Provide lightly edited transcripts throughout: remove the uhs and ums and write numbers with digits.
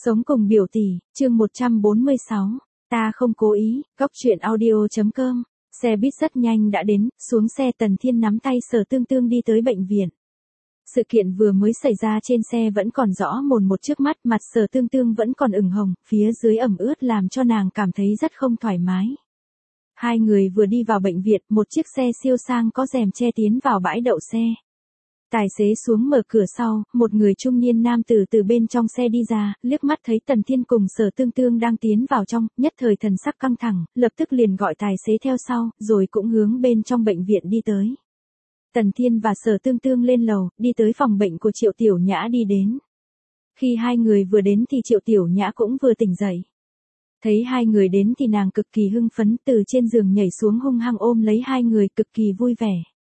Sống cùng biểu tỷ, chương 146. Ta không cố ý, góc truyện audio.com. Xe buýt rất nhanh đã đến, xuống xe Tần Thiên nắm tay Sở Tương Tương đi tới bệnh viện. Sự kiện vừa mới xảy ra trên xe vẫn còn rõ mồn một trước mắt, mặt Sở Tương Tương vẫn còn ửng hồng, phía dưới ẩm ướt làm cho nàng cảm thấy rất không thoải mái. Hai người vừa đi vào bệnh viện, một chiếc xe siêu sang có rèm che tiến vào bãi đậu xe. Tài xế xuống mở cửa sau, một người trung niên nam tử từ bên trong xe đi ra, liếc mắt thấy Tần Thiên cùng Sở Tương Tương đang tiến vào trong, nhất thời thần sắc căng thẳng, lập tức liền gọi tài xế theo sau, rồi cũng hướng bên trong bệnh viện đi tới. Tần Thiên và Sở Tương Tương lên lầu, đi tới phòng bệnh của Triệu Tiểu Nhã đi đến. Khi hai người vừa đến thì Triệu Tiểu Nhã cũng vừa tỉnh dậy. Thấy hai người đến thì nàng cực kỳ hưng phấn, từ trên giường nhảy xuống hung hăng ôm lấy hai người, cực kỳ vui vẻ.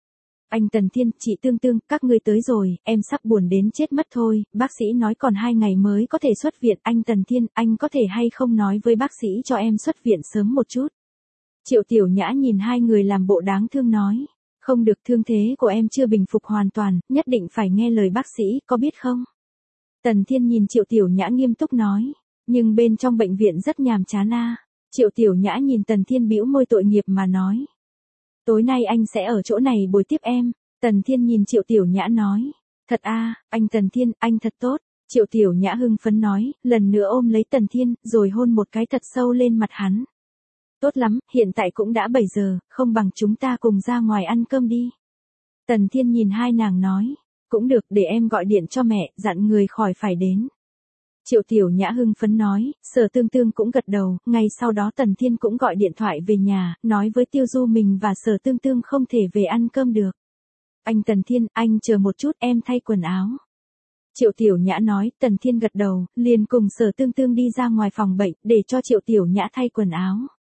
Anh Tần Thiên, chị Tương Tương, các ngươi tới rồi, em sắp buồn đến chết mất thôi, bác sĩ nói còn 2 ngày mới có thể xuất viện. Anh Tần Thiên, anh có thể hay không nói với bác sĩ cho em xuất viện sớm một chút. Triệu Tiểu Nhã nhìn hai người làm bộ đáng thương nói, không được, thương thế của em chưa bình phục hoàn toàn, nhất định phải nghe lời bác sĩ, có biết không? Tần Thiên nhìn Triệu Tiểu Nhã nghiêm túc nói, nhưng bên trong bệnh viện rất nhàm chán a. Triệu Tiểu Nhã nhìn Tần Thiên bĩu môi tội nghiệp mà nói. Tối nay anh sẽ ở chỗ này bồi tiếp em. Tần Thiên nhìn Triệu Tiểu Nhã nói. Thật a, anh Tần Thiên, anh thật tốt. Triệu Tiểu Nhã hưng phấn nói, lần nữa ôm lấy Tần Thiên, rồi hôn một cái thật sâu lên mặt hắn. Tốt lắm, hiện tại cũng đã 7 giờ, không bằng chúng ta cùng ra ngoài ăn cơm đi. Tần Thiên nhìn hai nàng nói, cũng được, để em gọi điện cho mẹ, dặn người khỏi phải đến. Triệu Tiểu Nhã hưng phấn nói, Sở Tương Tương cũng gật đầu, ngay sau đó Tần Thiên cũng gọi điện thoại về nhà, nói với Tiêu Du mình và Sở Tương Tương không thể về ăn cơm được. Anh Tần Thiên, anh chờ một chút, em thay quần áo. Triệu Tiểu Nhã nói, Tần Thiên gật đầu, liền cùng Sở Tương Tương đi ra ngoài phòng bệnh, để cho Triệu Tiểu Nhã thay quần áo.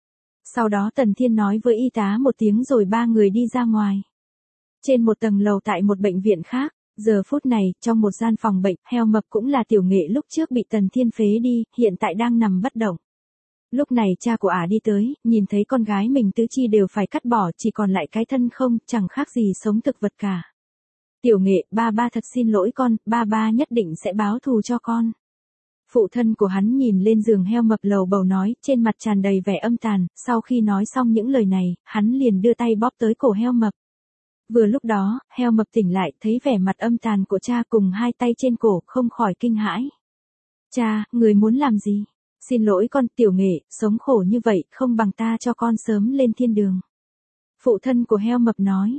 Sau đó Tần Thiên nói với y tá một tiếng rồi ba người đi ra ngoài. Trên một tầng lầu tại một bệnh viện khác. Giờ phút này, trong một gian phòng bệnh, Heo Mập cũng là tiểu nghệ lúc trước bị Tần Thiên phế đi, hiện tại đang nằm bất động. Lúc này cha của ả đi tới, nhìn thấy con gái mình tứ chi đều phải cắt bỏ, chỉ còn lại cái thân không, chẳng khác gì sống thực vật cả. Tiểu nghệ, ba thật xin lỗi con, ba nhất định sẽ báo thù cho con. Phụ thân của hắn nhìn lên giường Heo Mập lầu bầu nói, trên mặt tràn đầy vẻ âm tàn, sau khi nói xong những lời này, hắn liền đưa tay bóp tới cổ Heo Mập. Vừa lúc đó, Heo Mập tỉnh lại, thấy vẻ mặt âm tàn của cha cùng hai tay trên cổ, không khỏi kinh hãi. Cha, người muốn làm gì? Xin lỗi con, tiểu nghệ, sống khổ như vậy, không bằng ta cho con sớm lên thiên đường. Phụ thân của Heo Mập nói,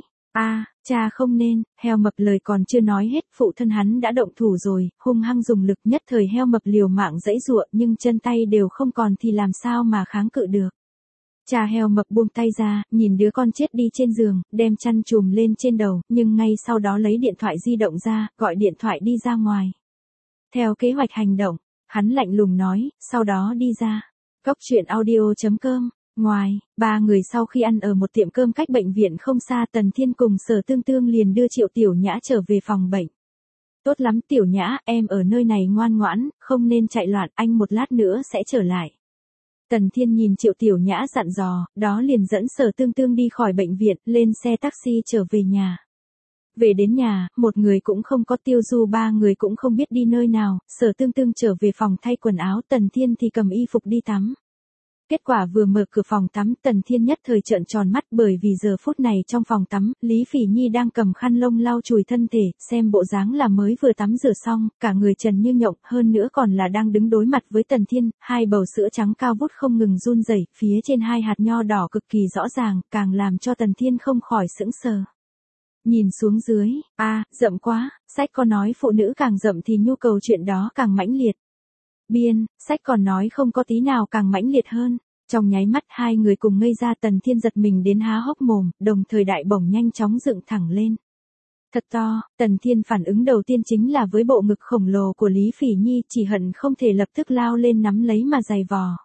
cha không nên. Heo Mập lời còn chưa nói hết, phụ thân hắn đã động thủ rồi, hung hăng dùng lực, nhất thời Heo Mập liều mạng giãy giụa, nhưng chân tay đều không còn thì làm sao mà kháng cự được. Cha Heo Mập buông tay ra, nhìn đứa con chết đi trên giường, đem chăn trùm lên trên đầu, nhưng ngay sau đó lấy điện thoại di động ra, gọi điện thoại đi ra ngoài. Theo kế hoạch hành động, hắn lạnh lùng nói, sau đó đi ra. Góc truyện audio.com. Ngoài, ba người sau khi ăn ở một tiệm cơm cách bệnh viện không xa, Tần Thiên cùng Sở Tương Tương liền đưa Triệu Tiểu Nhã trở về phòng bệnh. Tốt lắm Tiểu Nhã, em ở nơi này ngoan ngoãn, không nên chạy loạn, anh một lát nữa sẽ trở lại. Tần Thiên nhìn Triệu Tiểu Nhã dặn dò, đó liền dẫn Sở Tương Tương đi khỏi bệnh viện, lên xe taxi trở về nhà. Về đến nhà, một người cũng không có, Tiêu Du ba người cũng không biết đi nơi nào, Sở Tương Tương trở về phòng thay quần áo, Tần Thiên thì cầm y phục đi tắm. Kết quả vừa mở cửa phòng tắm, Tần Thiên nhất thời trợn tròn mắt, bởi vì giờ phút này trong phòng tắm, Lý Phỉ Nhi đang cầm khăn lông lau chùi thân thể, xem bộ dáng là mới vừa tắm rửa xong, cả người trần như nhộng, hơn nữa còn là đang đứng đối mặt với Tần Thiên, hai bầu sữa trắng cao vút không ngừng run rẩy, phía trên hai hạt nho đỏ cực kỳ rõ ràng, càng làm cho Tần Thiên không khỏi sững sờ. Nhìn xuống dưới, rậm quá, sách có nói phụ nữ càng rậm thì nhu cầu chuyện đó càng mãnh liệt. Biên, sách còn nói không có tí nào càng mãnh liệt hơn. Trong nháy mắt hai người cùng ngây ra, Tần Thiên giật mình đến há hốc mồm, đồng thời đại bổng nhanh chóng dựng thẳng lên. Thật to, Tần Thiên phản ứng đầu tiên chính là với bộ ngực khổng lồ của Lý Phỉ Nhi, chỉ hận không thể lập tức lao lên nắm lấy mà giày vò.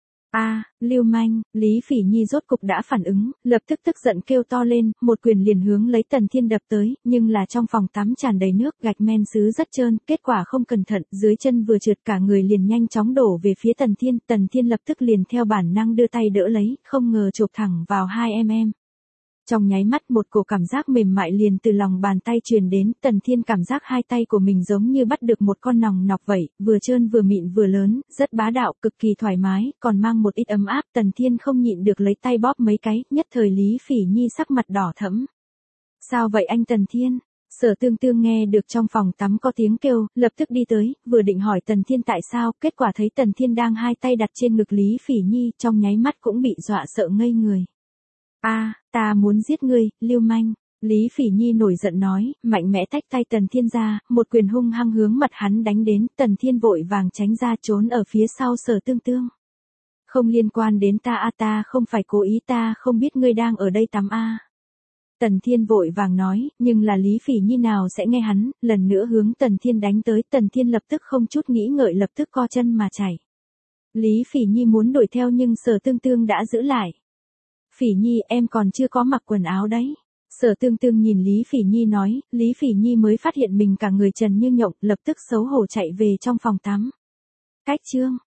Lưu manh, Lý Phỉ Nhi rốt cục đã phản ứng, lập tức tức giận kêu to lên, một quyền liền hướng lấy Tần Thiên đập tới, nhưng là trong phòng tắm tràn đầy nước, gạch men sứ rất trơn, kết quả không cẩn thận, dưới chân vừa trượt cả người liền nhanh chóng đổ về phía Tần Thiên lập tức liền theo bản năng đưa tay đỡ lấy, không ngờ chộp thẳng vào 2mm. Trong nháy mắt một cổ cảm giác mềm mại liền từ lòng bàn tay truyền đến, Tần Thiên cảm giác hai tay của mình giống như bắt được một con nòng nọc vậy, vừa trơn vừa mịn vừa lớn, rất bá đạo, cực kỳ thoải mái, còn mang một ít ấm áp. Tần Thiên không nhịn được lấy tay bóp mấy cái, nhất thời Lý Phỉ Nhi sắc mặt đỏ thẫm. Sao vậy anh Tần Thiên? Sở Tương Tương nghe được trong phòng tắm có tiếng kêu, lập tức đi tới, vừa định hỏi Tần Thiên tại sao, kết quả thấy Tần Thiên đang hai tay đặt trên ngực Lý Phỉ Nhi, trong nháy mắt cũng bị dọa sợ ngây người. Ta muốn giết ngươi, lưu manh. Lý Phỉ Nhi nổi giận nói, mạnh mẽ tách tay Tần Thiên ra, một quyền hung hăng hướng mặt hắn đánh đến, Tần Thiên vội vàng tránh ra trốn ở phía sau Sở Tương Tương. Không liên quan đến ta ta không phải cố ý, ta không biết ngươi đang ở đây tắm Tần Thiên vội vàng nói, nhưng là Lý Phỉ Nhi nào sẽ nghe hắn, lần nữa hướng Tần Thiên đánh tới, Tần Thiên lập tức không chút nghĩ ngợi lập tức co chân mà chạy. Lý Phỉ Nhi muốn đuổi theo nhưng Sở Tương Tương đã giữ lại. Phỉ Nhi em còn chưa có mặc quần áo đấy. Sở Tương Tương nhìn Lý Phỉ Nhi nói, Lý Phỉ Nhi mới phát hiện mình cả người trần như nhộng, lập tức xấu hổ chạy về trong phòng tắm. Cách chương